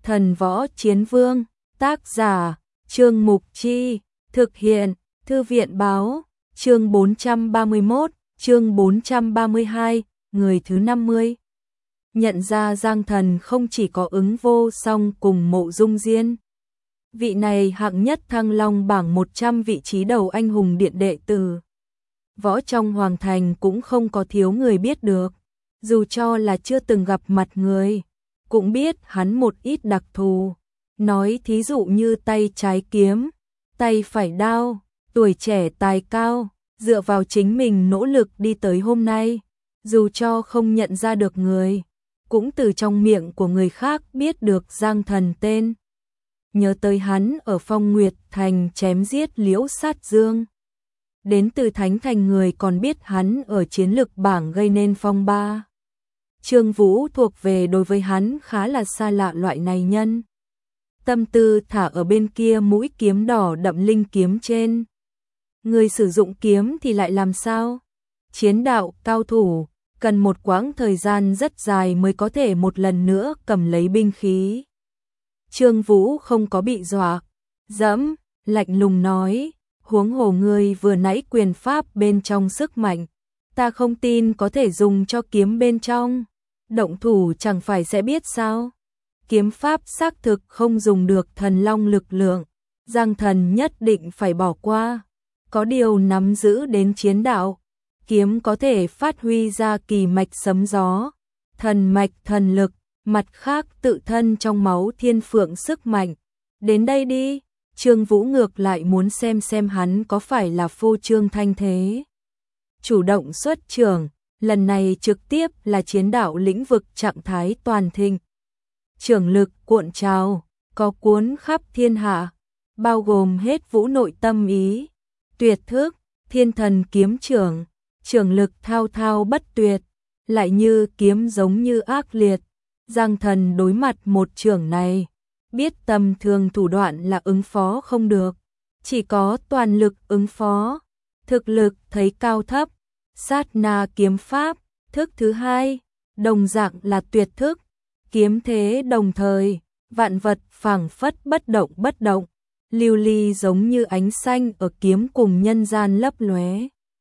Thần Võ Chiến Vương, tác giả, Trương Mục Chi, thực hiện, Thư viện báo, chương 431, chương 432, người thứ 50. Nhận ra Giang Thần không chỉ có Ứng Vô Song cùng Mộ Dung Diên. Vị này hạng nhất Thăng Long bảng 100 vị trí đầu anh hùng điện đệ tử. Võ trong Hoàng Thành cũng không có thiếu người biết được, dù cho là chưa từng gặp mặt người, cũng biết hắn một ít đặc thù. Nói thí dụ như tay trái kiếm, tay phải đao, tuổi trẻ tài cao, dựa vào chính mình nỗ lực đi tới hôm nay, dù cho không nhận ra được người, cũng từ trong miệng của người khác biết được Giang Thần tên. Nhớ tới hắn ở Phong Nguyệt Thành chém giết Liễu Sát Dương. Đến từ Thánh Thành người còn biết hắn ở chiến lực bảng gây nên phong ba. Trương Vũ thuộc về đối với hắn khá là xa lạ loại này nhân. Tâm tư thả ở bên kia mũi kiếm đỏ đậm linh kiếm trên. Người sử dụng kiếm thì lại làm sao? Chiến đạo cao thủ, cần một quãng thời gian rất dài mới có thể một lần nữa cầm lấy binh khí. Trương Vũ không có bị dọa, dẫm, lạnh lùng nói, huống hồ ngươi vừa nãy quyền pháp bên trong sức mạnh, ta không tin có thể dùng cho kiếm bên trong. Động thủ chẳng phải sẽ biết sao? Kiếm pháp xác thực không dùng được thần long lực lượng, Giang Thần nhất định phải bỏ qua. Có điều nắm giữ đến chiến đạo, kiếm có thể phát huy ra kỳ mạch sấm gió, thần mạch thần lực, mặt khác tự thân trong máu thiên phượng sức mạnh. Đến đây đi, Trương Vũ ngược lại muốn xem hắn có phải là phô trương thanh thế. Chủ động xuất trưởng, lần này trực tiếp là chiến đạo lĩnh vực trạng thái toàn thịnh. Trưởng lực cuộn trào, có cuốn khắp thiên hạ, bao gồm hết vũ nội tâm ý. Tuyệt thức, thiên thần kiếm trưởng, trưởng lực thao thao bất tuyệt, lại như kiếm giống như ác liệt. Giang Thần đối mặt một trưởng này, biết tầm thường thủ đoạn là ứng phó không được, chỉ có toàn lực ứng phó. Thực lực thấy cao thấp, sát na kiếm pháp, thức thứ hai, đồng dạng là tuyệt thức, kiếm thế đồng thời, vạn vật phảng phất bất động, lưu ly giống như ánh xanh ở kiếm cùng nhân gian lấp lóe.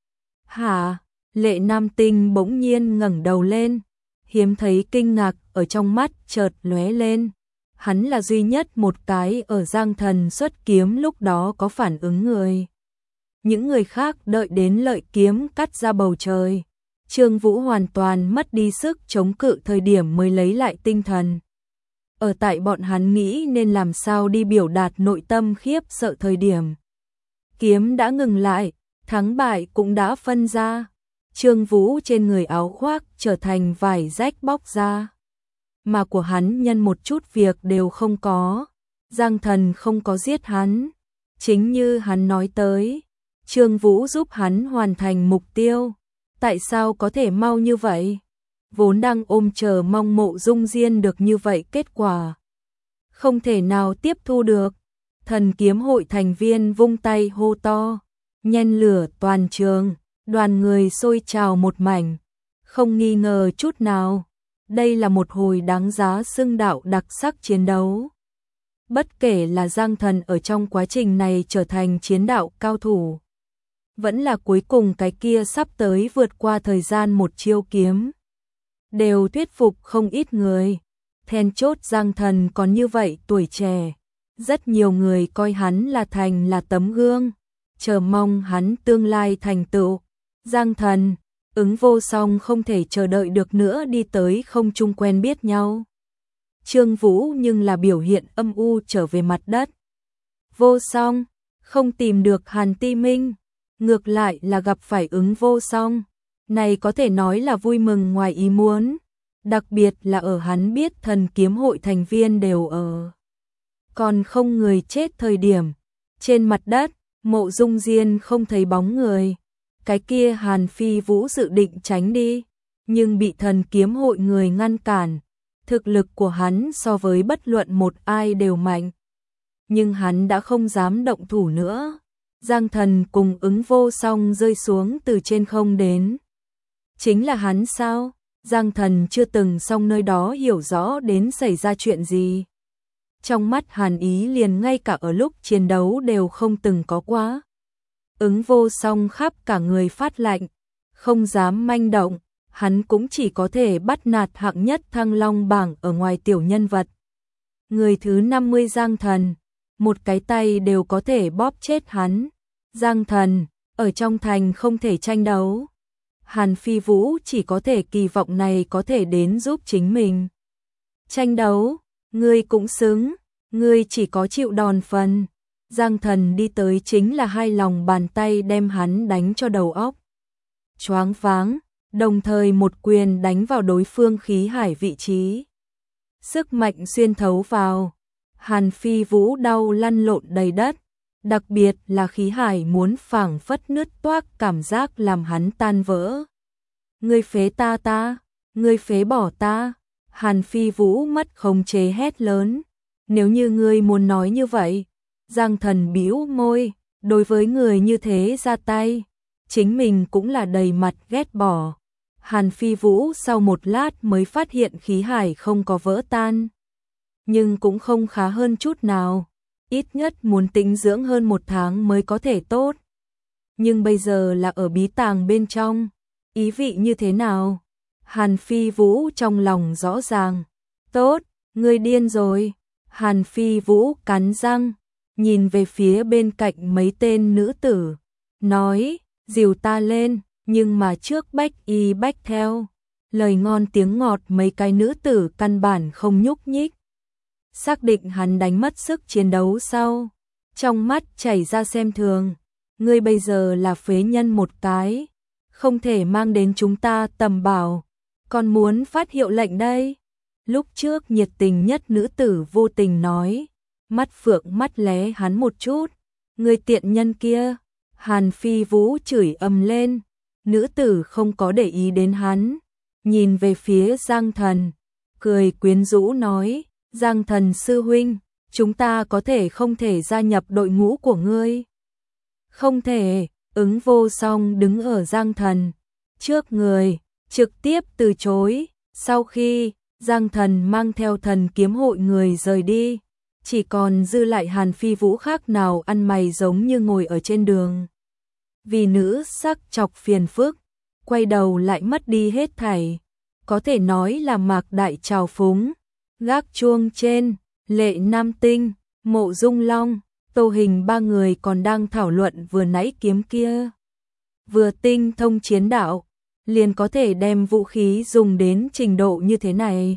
Hả? Lệ Nam Tinh bỗng nhiên ngẩng đầu lên, hiếm thấy kinh ngạc ở trong mắt chợt lóe lên. Hắn là duy nhất một cái ở Giang Thần xuất kiếm lúc đó có phản ứng người. Những người khác đợi đến lợi kiếm cắt ra bầu trời, Trương Vũ hoàn toàn mất đi sức chống cự thời điểm mới lấy lại tinh thần. Ở tại bọn hắn nghĩ nên làm sao đi biểu đạt nội tâm khiếp sợ thời điểm. Kiếm đã ngừng lại, thắng bại cũng đã phân ra. Trương Vũ trên người áo khoác trở thành vải rách bóc ra. Mà của hắn nhân một chút việc đều không có. Giang Thần không có giết hắn. Chính như hắn nói tới, Trương Vũ giúp hắn hoàn thành mục tiêu. Tại sao có thể mau như vậy? Vốn đang ôm chờ mong Mộ Dung Diên được như vậy kết quả. Không thể nào tiếp thu được. Thần kiếm hội thành viên vung tay hô to, nhen lửa toàn trường, đoàn người sôi trào một mảnh. Không nghi ngờ chút nào, đây là một hồi đáng giá xưng đạo đặc sắc chiến đấu. Bất kể là Giang Thần ở trong quá trình này trở thành chiến đạo cao thủ, vẫn là cuối cùng cái kia sắp tới vượt qua thời gian một chiêu kiếm, đều thuyết phục không ít người. Then chốt Giang Thần còn như vậy tuổi trẻ, rất nhiều người coi hắn là tấm gương, chờ mong hắn tương lai thành tựu. Giang Thần, Ứng Vô Song không thể chờ đợi được nữa đi tới không trung quen biết nhau. Trương Vũ nhưng là biểu hiện âm u trở về mặt đất. Vô Song, không tìm được Hàn Ti Minh, ngược lại là gặp phải Ứng Vô Song. Này có thể nói là vui mừng ngoài ý muốn, đặc biệt là ở hắn biết thần kiếm hội thành viên đều ở. Còn không người chết thời điểm, trên mặt đất, Mộ Dung Diên không thấy bóng người. Cái kia Hàn Phi Vũ dự định tránh đi, nhưng bị thần kiếm hội người ngăn cản. Thực lực của hắn so với bất luận một ai đều mạnh, nhưng hắn đã không dám động thủ nữa. Giang Thần cùng Ứng Vô Song rơi xuống từ trên không đến. Chính là hắn sao? Giang Thần chưa từng xong nơi đó hiểu rõ đến xảy ra chuyện gì. trong mắt hàn ý liền ngay cả ở lúc chiến đấu đều không từng có quá. Ứng Vô Song khắp cả người phát lạnh, không dám manh động, hắn cũng chỉ có thể bắt nạt hạng nhất Thăng Long bảng ở ngoài tiểu nhân vật. Người thứ 50 Giang Thần, một cái tay đều có thể bóp chết hắn. Giang Thần, ở trong thành không thể tranh đấu. Hàn Phi Vũ chỉ có thể kỳ vọng này có thể đến giúp chính mình. Tranh đấu, ngươi cũng xứng, ngươi chỉ có chịu đòn phần. Giang Thần đi tới chính là hai lòng bàn tay đem hắn đánh cho đầu óc choáng váng, đồng thời một quyền đánh vào đối phương khí hải vị trí. Sức mạnh xuyên thấu vào, Hàn Phi Vũ đau lăn lộn đầy đất, đặc biệt là khí hải muốn phảng phất nứt toác cảm giác làm hắn tan vỡ. Ngươi phế ta, ngươi phế bỏ ta. Hàn Phi Vũ mất khống chế hét lớn, nếu như ngươi muốn nói như vậy. Giang Thần bĩu môi, đối với người như thế ra tay, chính mình cũng là đầy mặt ghét bỏ. Hàn Phi Vũ sau một lát mới phát hiện khí hải không có vỡ tan, nhưng cũng không khá hơn chút nào, ít nhất muốn tĩnh dưỡng hơn 1 tháng mới có thể tốt. Nhưng bây giờ là ở bí tàng bên trong, ý vị như thế nào? Hàn Phi Vũ trong lòng rõ ràng. Tốt, ngươi điên rồi. Hàn Phi Vũ cắn răng, nhìn về phía bên cạnh mấy tên nữ tử, nói, dìu ta lên, nhưng mà trước bách y bách theo. Lời ngon tiếng ngọt mấy cái nữ tử căn bản không nhúc nhích. Xác định hắn đánh mất sức chiến đấu sau, trong mắt chảy ra xem thường. Ngươi bây giờ là phế nhân một cái, không thể mang đến chúng ta tầm bảo, còn muốn phát hiệu lệnh đây. Lúc trước nhiệt tình nhất nữ tử vô tình nói, mắt phượng mắt lé hắn một chút. Người tiện nhân kia. Hàn Phi Vũ chửi ầm lên, nữ tử không có để ý đến hắn, nhìn về phía Giang Thần, cười quyến rũ nói, Giang Thần sư huynh, chúng ta có thể không thể gia nhập đội ngũ của ngươi? Không thể. Ứng Vô Song đứng ở Giang Thần trước người, trực tiếp từ chối. Sau khi Giang Thần mang theo Thần Kiếm hội người rời đi, chỉ còn dư lại Hàn Phi Vũ khác nào ăn mày giống như ngồi ở trên đường. Vì nữ sắc chọc phiền phức, quay đầu lại mất đi hết thảy, có thể nói là mạc đại trào phúng. Gác chuông trên, Lệ Nam Tinh, Mộ Dung Long, Tô Hình ba người còn đang thảo luận vừa nãy kiếm kia. Vừa tinh thông chiến đạo, liền có thể đem vũ khí dùng đến trình độ như thế này.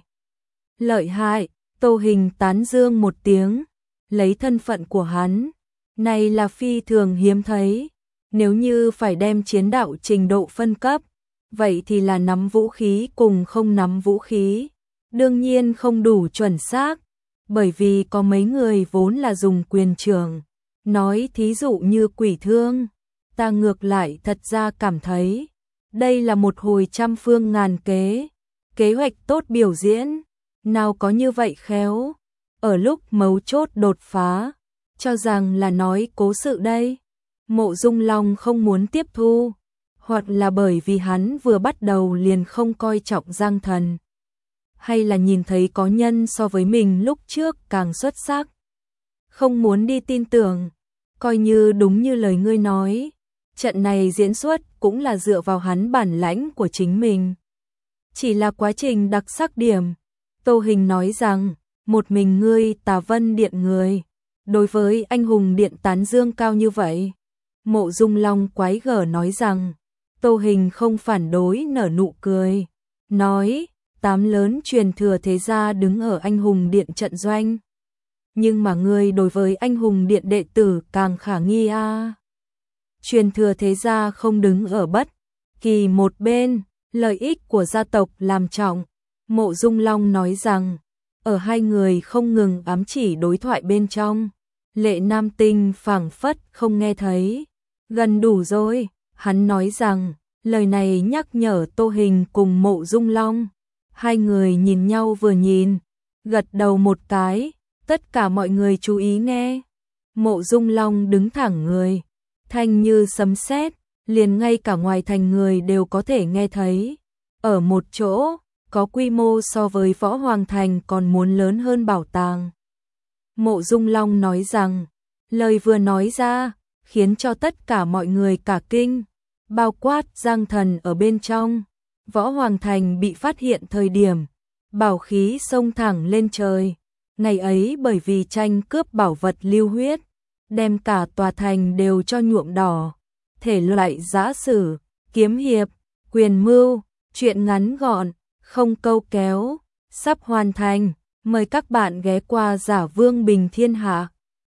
Lợi hại, Tô Hình tán dương một tiếng, lấy thân phận của hắn, này là phi thường hiếm thấy. Nếu như phải đem chiến đạo trình độ phân cấp, vậy thì là nắm vũ khí cùng không nắm vũ khí. Đương nhiên không đủ chuẩn xác, bởi vì có mấy người vốn là dùng quyền trường. Nói thí dụ như Quỷ Thương, ta ngược lại thật ra cảm thấy, đây là một hồi trăm phương ngàn kế, kế hoạch tốt biểu diễn, nào có như vậy khéo, ở lúc mấu chốt đột phá, cho rằng là nói cố sự đây. Mộ Dung Long không muốn tiếp thu, hoặc là bởi vì hắn vừa bắt đầu liền không coi trọng Giang Thần, hay là nhìn thấy có nhân so với mình lúc trước càng xuất sắc, không muốn đi tin tưởng, coi như đúng như lời ngươi nói, trận này diễn xuất cũng là dựa vào hắn bản lãnh của chính mình. Chỉ là quá trình đặc sắc điểm, Tô Hình nói rằng, một mình ngươi Tà Vân Điện người, đối với anh hùng điện tán dương cao như vậy. Mộ Dung Long quái gở nói rằng, Tô Hình không phản đối nở nụ cười, nói, 8 lớn truyền thừa thế gia đứng ở anh hùng điện trận doanh. Nhưng mà ngươi đối với anh hùng điện đệ tử càng khả nghi a. Truyền thừa thế gia không đứng ở bất kỳ một bên, lợi ích của gia tộc làm trọng. Mộ Dung Long nói rằng, ở hai người không ngừng ám chỉ đối thoại bên trong, Lệ Nam Tinh phảng phất không nghe thấy. Gần đủ rồi, hắn nói rằng, lời này nhắc nhở Tô Hình cùng Mộ Dung Long. Hai người nhìn nhau vừa nhìn, gật đầu một cái, tất cả mọi người chú ý nghe. Mộ Dung Long đứng thẳng người, thanh như sấm sét, liền ngay cả ngoài thành người đều có thể nghe thấy. Ở một chỗ, có quy mô so với Võ Hoàng Thành còn muốn lớn hơn bảo tàng. Mộ Dung Long nói rằng, lời vừa nói ra, khiến cho tất cả mọi người cả kinh, bao quát Giang Thần ở bên trong. Võ Hoàng Thành bị phát hiện thời điểm, bảo khí xông thẳng lên trời. Ngày ấy bởi vì tranh cướp bảo vật lưu huyết, đem cả tòa thành đều cho nhuộm đỏ. Thể loại giã sử, kiếm hiệp, quyền mưu, truyện ngắn gọn, không câu kéo, sắp hoàn thành. Mời các bạn ghé qua Giả Vương Bình Thiên Hạ.